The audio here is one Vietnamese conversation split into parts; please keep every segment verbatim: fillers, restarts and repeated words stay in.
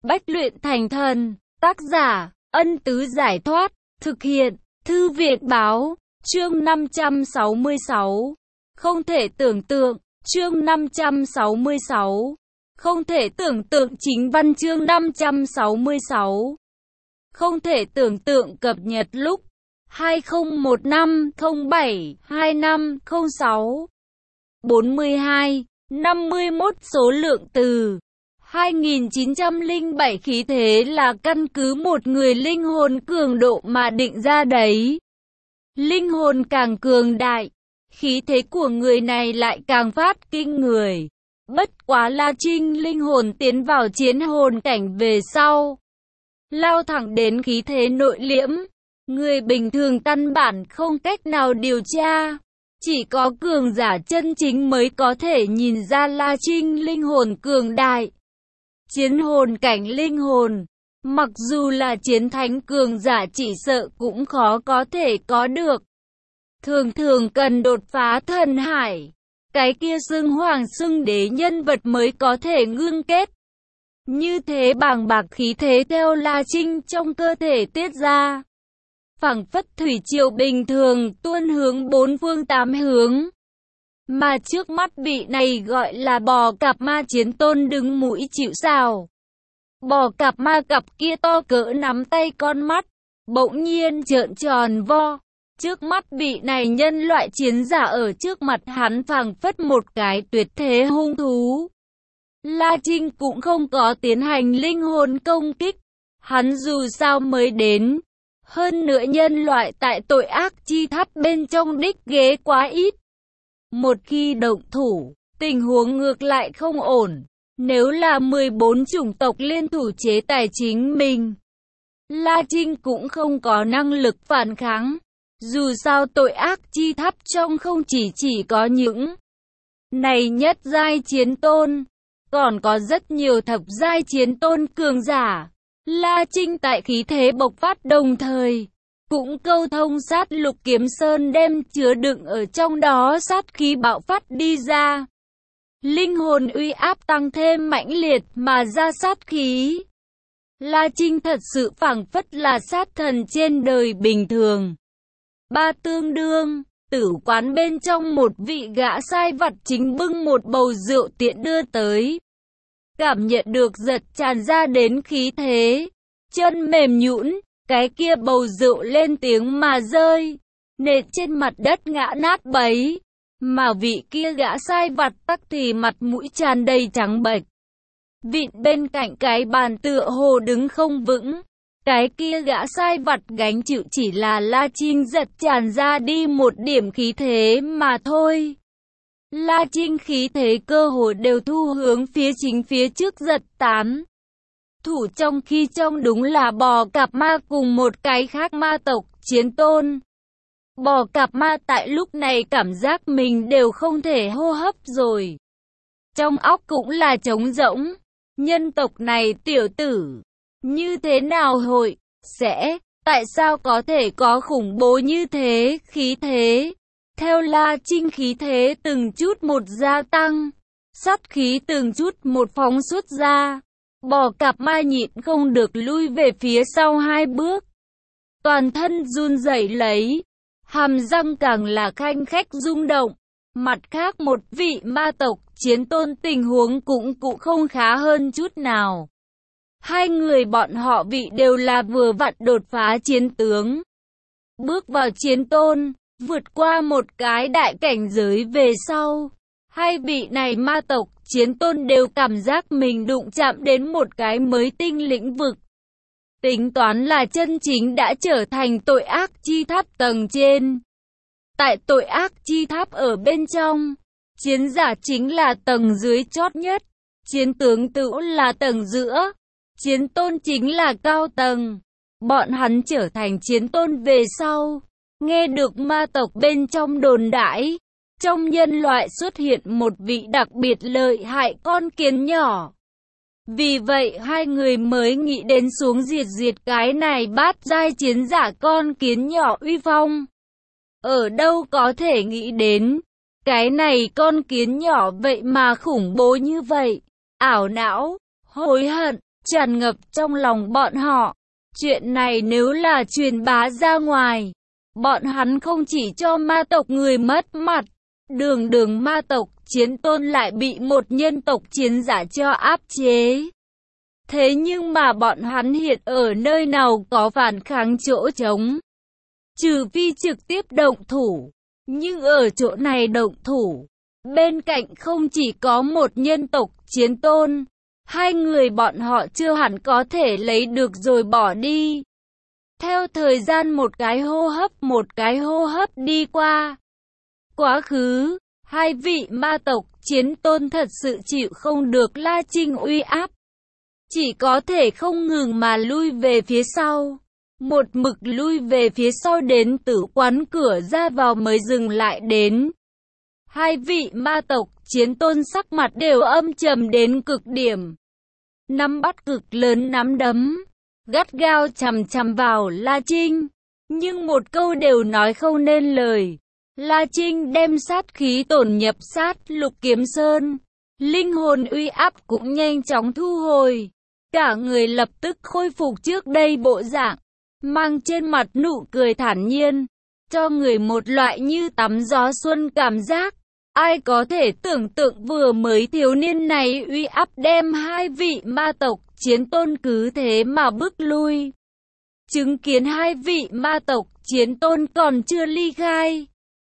Bách luyện thành thần. Tác giả, Ân Tứ Giải Thoát. Thực hiện, Thư viện Báo. Chương năm trăm sáu mươi sáu. Không thể tưởng tượng. Chương năm trăm sáu mươi sáu. Không thể tưởng tượng chính văn chương năm trăm sáu mươi sáu. Không thể tưởng tượng cập nhật lúc hai không một năm không bảy hai năm không sáu. bốn mươi hai, năm mươi mốt số lượng từ. hai nghìn chín trăm lẻ bảy khí thế là căn cứ một người linh hồn cường độ mà định ra đấy. Linh hồn càng cường đại, khí thế của người này lại càng phát kinh người. Bất quá La Trinh linh hồn tiến vào chiến hồn cảnh về sau, lao thẳng đến khí thế nội liễm. Người bình thường căn bản không cách nào điều tra. Chỉ có cường giả chân chính mới có thể nhìn ra La Trinh linh hồn cường đại. Chiến hồn cảnh linh hồn, mặc dù là chiến thánh cường giả chỉ sợ cũng khó có thể có được. Thường thường cần đột phá thần hải, cái kia xưng hoàng xưng đế nhân vật mới có thể ngưng kết. Như thế bàng bạc khí thế theo La Trinh trong cơ thể tiết ra, phảng phất thủy triều bình thường tuôn hướng bốn phương tám hướng. Mà trước mắt vị này gọi là bò cạp ma chiến tôn đứng mũi chịu sào. Bò cạp ma cặp kia to cỡ nắm tay con mắt, bỗng nhiên trợn tròn vo. Trước mắt vị này nhân loại chiến giả ở trước mặt hắn phảng phất một cái tuyệt thế hung thú. La Trinh cũng không có tiến hành linh hồn công kích. Hắn dù sao mới đến. Hơn nữa nhân loại tại tội ác chi tháp bên trong đích ghế quá ít. Một khi động thủ, tình huống ngược lại không ổn. Nếu là mười bốn chủng tộc liên thủ chế tài chính mình, La Trinh cũng không có năng lực phản kháng. Dù sao tội ác chi tháp trong không chỉ chỉ có những này nhất giai chiến tôn, còn có rất nhiều thập giai chiến tôn cường giả. La Trinh tại khí thế bộc phát đồng thời, cũng câu thông sát lục kiếm sơn đem chứa đựng ở trong đó sát khí bạo phát đi ra. Linh hồn uy áp tăng thêm mãnh liệt mà ra sát khí. La Trinh thật sự phảng phất là sát thần trên đời bình thường. Ba tương đương, tử quán bên trong một vị gã sai vặt chính bưng một bầu rượu tiện đưa tới. Cảm nhận được giật tràn ra đến khí thế, chân mềm nhũn, cái kia bầu rượu lên tiếng mà rơi, nện trên mặt đất ngã nát bấy. Mà vị kia gã sai vặt tắc thì mặt mũi tràn đầy trắng bệch, vịn bên cạnh cái bàn tựa hồ đứng không vững. Cái kia gã sai vặt gánh chịu chỉ là La Trinh giật tràn ra đi một điểm khí thế mà thôi. La Trinh khí thế cơ hồ đều thu hướng phía chính phía trước giật tán. Thủ trong khi trong đúng là bò cạp ma cùng một cái khác ma tộc chiến tôn. Bò cạp ma tại lúc này cảm giác mình đều không thể hô hấp rồi. Trong óc cũng là trống rỗng. Nhân tộc này tiểu tử, như thế nào hội, sẽ, tại sao có thể có khủng bố như thế, khí thế. Theo La Trinh khí thế từng chút một gia tăng, sát khí từng chút một phóng xuất ra. Bò cạp ma nhịn không được lui về phía sau hai bước. Toàn thân run rẩy lấy, hàm răng càng là khanh khách rung động. Mặt khác một vị ma tộc chiến tôn tình huống cũng cũng không khá hơn chút nào. Hai người bọn họ vị đều là vừa vặn đột phá chiến tướng. Bước vào chiến tôn, vượt qua một cái đại cảnh giới về sau. Hai vị này ma tộc chiến tôn đều cảm giác mình đụng chạm đến một cái mới tinh lĩnh vực. Tính toán là chân chính đã trở thành tội ác chi tháp tầng trên. Tại tội ác chi tháp ở bên trong, chiến giả chính là tầng dưới chót nhất, chiến tướng tự là tầng giữa, chiến tôn chính là cao tầng. Bọn hắn trở thành chiến tôn về sau, nghe được ma tộc bên trong đồn đãi, trong nhân loại xuất hiện một vị đặc biệt lợi hại con kiến nhỏ. Vì vậy hai người mới nghĩ đến xuống diệt diệt cái này bát giai chiến giả con kiến nhỏ uy phong. Ở đâu có thể nghĩ đến, cái này con kiến nhỏ vậy mà khủng bố như vậy. Ảo não, hối hận, tràn ngập trong lòng bọn họ. Chuyện này nếu là truyền bá ra ngoài, bọn hắn không chỉ cho ma tộc người mất mặt, đường đường ma tộc chiến tôn lại bị một nhân tộc chiến giả cho áp chế. Thế nhưng mà bọn hắn hiện ở nơi nào có phản kháng chỗ trống, trừ phi trực tiếp động thủ. Nhưng ở chỗ này động thủ, bên cạnh không chỉ có một nhân tộc chiến tôn, hai người bọn họ chưa hẳn có thể lấy được rồi bỏ đi. Theo thời gian một cái hô hấp một cái hô hấp đi qua, quá khứ, hai vị ma tộc chiến tôn thật sự chịu không được La Trinh uy áp, chỉ có thể không ngừng mà lui về phía sau. Một mực lui về phía sau đến tử quán cửa ra vào mới dừng lại đến. Hai vị ma tộc chiến tôn sắc mặt đều âm trầm đến cực điểm. Nắm bắt cực lớn nắm đấm, gắt gao chằm chằm vào La Trinh, nhưng một câu đều nói không nên lời. La Trinh đem sát khí tổn nhập sát Lục Kiếm Sơn, linh hồn uy áp cũng nhanh chóng thu hồi, cả người lập tức khôi phục trước đây bộ dạng, mang trên mặt nụ cười thản nhiên, cho người một loại như tắm gió xuân cảm giác. Ai có thể tưởng tượng vừa mới thiếu niên này uy áp đem hai vị ma tộc chiến tôn cứ thế mà bước lui. Chứng kiến hai vị ma tộc chiến tôn còn chưa ly khai,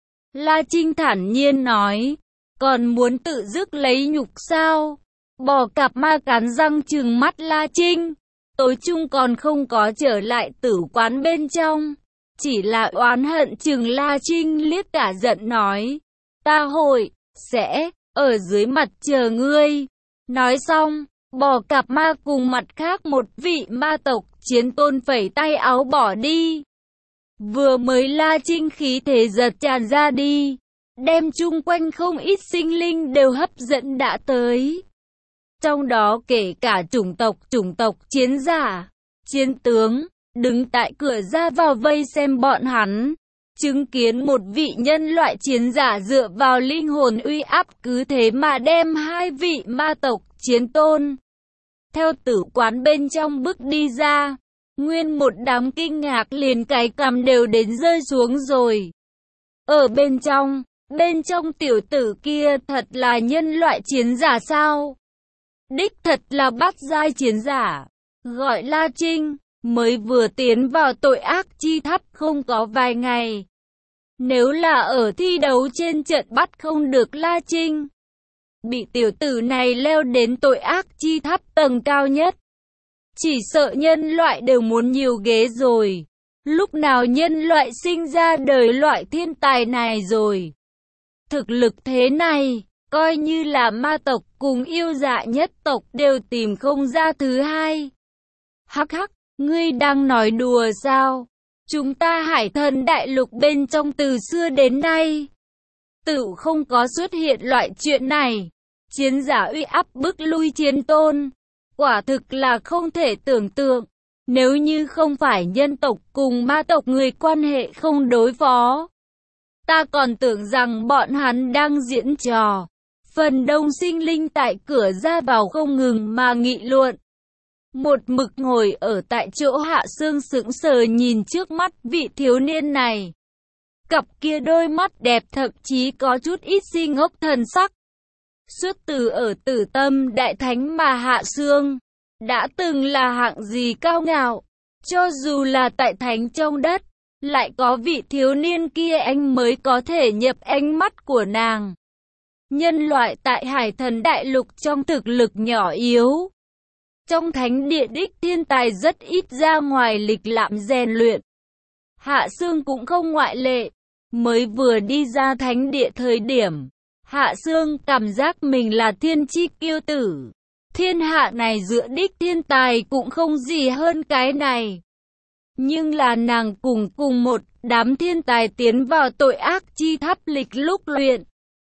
La Trinh thản nhiên nói, còn muốn tự dứt lấy nhục sao? Bò cạp ma cắn răng trừng mắt La Trinh, tối chung còn không có trở lại tử quán bên trong, chỉ là oán hận chừng La Trinh liếc cả giận nói, ta hội, sẽ, ở dưới mặt chờ ngươi. Nói xong, bò cạp ma cùng mặt khác một vị ma tộc chiến tôn phẩy tay áo bỏ đi. Vừa mới La Trinh khí thế giật tràn ra đi, đem chung quanh không ít sinh linh đều hấp dẫn đã tới. Trong đó kể cả chủng tộc chủng tộc chiến giả, chiến tướng, đứng tại cửa ra vào vây xem bọn hắn. Chứng kiến một vị nhân loại chiến giả dựa vào linh hồn uy áp cứ thế mà đem hai vị ma tộc chiến tôn theo tử quán bên trong bước đi ra, nguyên một đám kinh ngạc liền cái cằm đều đến rơi xuống rồi. Ở bên trong, bên trong tiểu tử kia thật là nhân loại chiến giả sao? Đích thật là bát giai chiến giả, gọi La Trinh, mới vừa tiến vào tội ác chi tháp không có vài ngày. Nếu là ở thi đấu trên trận bắt không được La Trinh, bị tiểu tử này leo đến tội ác chi tháp tầng cao nhất, chỉ sợ nhân loại đều muốn nhiều ghế rồi. Lúc nào nhân loại sinh ra đời loại thiên tài này rồi? Thực lực thế này, coi như là ma tộc cùng yêu dạ nhất tộc đều tìm không ra thứ hai. Hắc hắc, ngươi đang nói đùa sao? Chúng ta Hải Thần Đại Lục bên trong từ xưa đến nay, tự không có xuất hiện loại chuyện này. Chiến giả uy áp bức lui chiến tôn, quả thực là không thể tưởng tượng. Nếu như không phải nhân tộc cùng ma tộc người quan hệ không đối phó, ta còn tưởng rằng bọn hắn đang diễn trò. Phần đông sinh linh tại cửa ra vào không ngừng mà nghị luận. Một mực ngồi ở tại chỗ Hạ Sương sững sờ nhìn trước mắt vị thiếu niên này. Cặp kia đôi mắt đẹp thậm chí có chút ít si ngốc thần sắc. Xuất từ ở Tử Tâm Đại Thánh mà Hạ Sương đã từng là hạng gì cao ngạo. Cho dù là tại thánh trong đất, lại có vị thiếu niên kia anh mới có thể nhập ánh mắt của nàng. Nhân loại tại Hải Thần Đại Lục trong thực lực nhỏ yếu, trong thánh địa đích thiên tài rất ít ra ngoài lịch lãm rèn luyện. Hạ Sương cũng không ngoại lệ. Mới vừa đi ra thánh địa thời điểm, Hạ Sương cảm giác mình là thiên chi kiêu tử. Thiên hạ này giữa đích thiên tài cũng không gì hơn cái này. Nhưng là nàng cùng cùng một đám thiên tài tiến vào tội ác chi tháp lịch lúc luyện,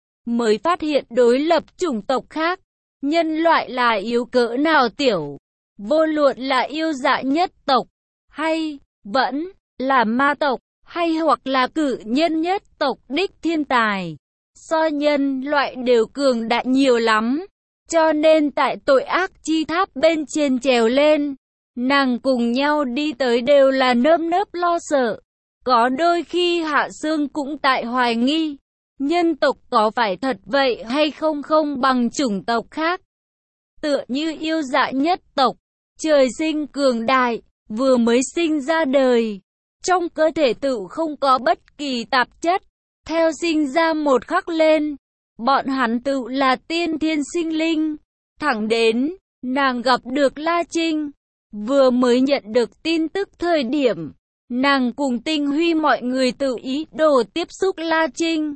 mới phát hiện đối lập chủng tộc khác, nhân loại là yếu cỡ nào tiểu. Vô luận là yêu dạ nhất tộc, hay vẫn là ma tộc, hay hoặc là cử nhân nhất tộc đích thiên tài, so nhân loại đều cường đại nhiều lắm. cho nên tại tội ác chi tháp bên trên trèo lên, nàng cùng nhau đi tới đều là nơm nớp lo sợ. Có đôi khi Hạ Sương cũng tại hoài nghi, nhân tộc có phải thật vậy hay không không bằng chủng tộc khác. Tựa như yêu dạ nhất tộc, trời sinh cường đại, vừa mới sinh ra đời, trong cơ thể tự không có bất kỳ tạp chất, theo sinh ra một khắc lên, bọn hắn tự là tiên thiên sinh linh. Thẳng đến, nàng gặp được La Trinh, vừa mới nhận được tin tức thời điểm, nàng cùng Tinh Huy mọi người tự ý đồ tiếp xúc La Trinh.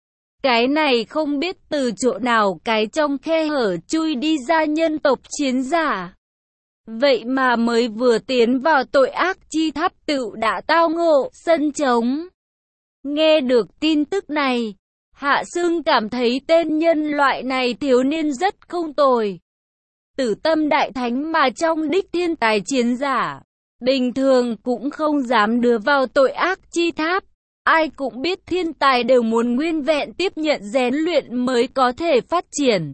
Cái này không biết từ chỗ nào cái trong khe hở chui đi ra nhân tộc chiến giả. Vậy mà mới vừa tiến vào tội ác chi tháp tự đã tao ngộ sân trống. Nghe được tin tức này, Hạ Sương cảm thấy tên nhân loại này thiếu niên rất không tồi. Tử tâm đại thánh mà trong đích thiên tài chiến giả, bình thường cũng không dám đưa vào tội ác chi tháp. Ai cũng biết thiên tài đều muốn nguyên vẹn tiếp nhận rèn luyện mới có thể phát triển.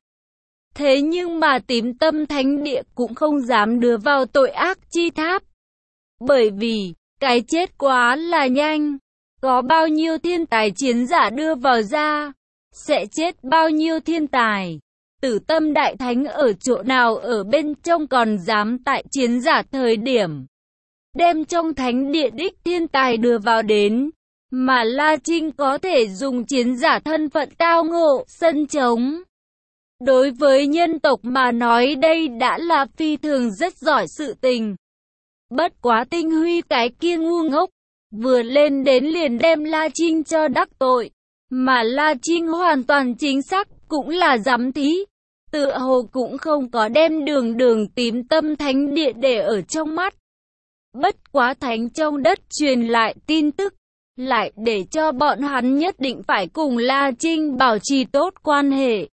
Thế nhưng mà tím tâm thánh địa cũng không dám đưa vào tội ác chi tháp. Bởi vì, cái chết quá là nhanh. Có bao nhiêu thiên tài chiến giả đưa vào ra, sẽ chết bao nhiêu thiên tài. Tử tâm đại thánh ở chỗ nào ở bên trong còn dám tại chiến giả thời điểm đem trong thánh địa đích thiên tài đưa vào đến. Mà La Trinh có thể dùng chiến giả thân phận tao ngộ sân trống. Đối với nhân tộc mà nói đây đã là phi thường rất giỏi sự tình. Bất quá Tinh Huy cái kia ngu ngốc, vừa lên đến liền đem La Trinh cho đắc tội. Mà La Trinh hoàn toàn chính xác cũng là giám thí. Tựa hồ cũng không có đem đường đường tím tâm thánh địa để ở trong mắt. Bất quá thánh trong đất truyền lại tin tức, lại để cho bọn hắn nhất định phải cùng La Trinh bảo trì tốt quan hệ.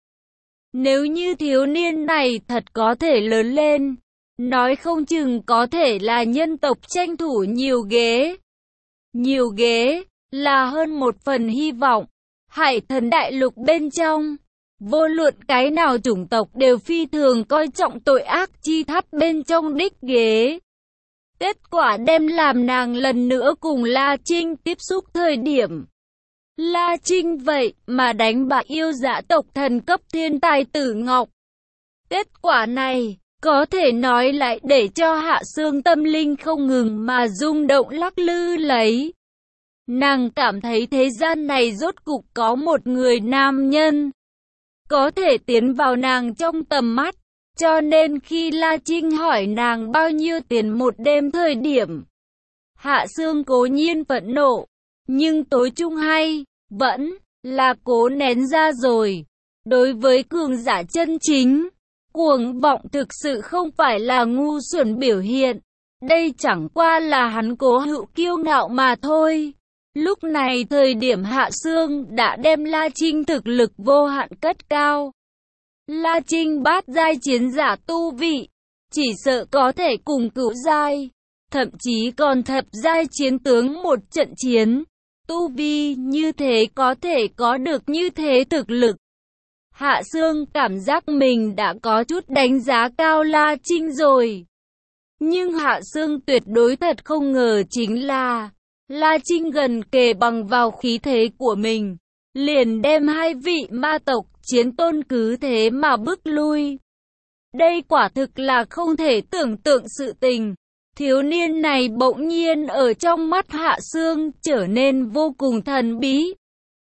Nếu như thiếu niên này thật có thể lớn lên, nói không chừng có thể là nhân tộc tranh thủ nhiều ghế. Nhiều ghế là hơn một phần hy vọng. Hải Thần đại lục bên trong, vô luận cái nào chủng tộc đều phi thường coi trọng tội ác chi tháp bên trong đích ghế. Kết quả đem làm nàng lần nữa cùng La Trinh tiếp xúc thời điểm. La Trinh vậy mà đánh bại yêu dạ tộc thần cấp thiên tài Tử Ngọc. Kết quả này, có thể nói lại để cho Hạ Sương tâm linh không ngừng mà rung động lắc lư lấy. Nàng cảm thấy thế gian này rốt cục có một người nam nhân có thể tiến vào nàng trong tầm mắt. Cho nên khi La Trinh hỏi nàng bao nhiêu tiền một đêm thời điểm, Hạ Sương cố nhiên phẫn nộ, nhưng tối trung hay, vẫn là cố nén ra rồi. Đối với cường giả chân chính, cuồng vọng thực sự không phải là ngu xuẩn biểu hiện. Đây chẳng qua là hắn cố hữu kiêu ngạo mà thôi. Lúc này thời điểm Hạ Sương đã đem La Trinh thực lực vô hạn cất cao. La Trinh bát giai chiến giả tu vị, chỉ sợ có thể cùng cửu giai, thậm chí còn thập giai chiến tướng một trận chiến. Tu vi như thế có thể có được như thế thực lực. Hạ Sương cảm giác mình đã có chút đánh giá cao La Trinh rồi. Nhưng Hạ Sương tuyệt đối thật không ngờ chính là La Trinh gần kề bằng vào khí thế của mình, liền đem hai vị ma tộc chiến tôn cứ thế mà bước lui. Đây quả thực là không thể tưởng tượng sự tình. Thiếu niên này bỗng nhiên ở trong mắt Hạ Sương trở nên vô cùng thần bí.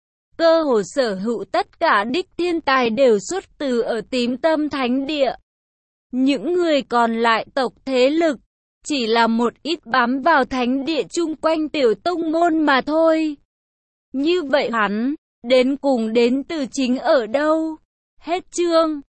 Cơ hồ sở hữu tất cả đích thiên tài đều xuất từ ở tím tâm thánh địa. Những người còn lại tộc thế lực, chỉ là một ít bám vào thánh địa chung quanh tiểu tông môn mà thôi. Như vậy hắn, đến cùng đến từ chính ở đâu? Hết chương.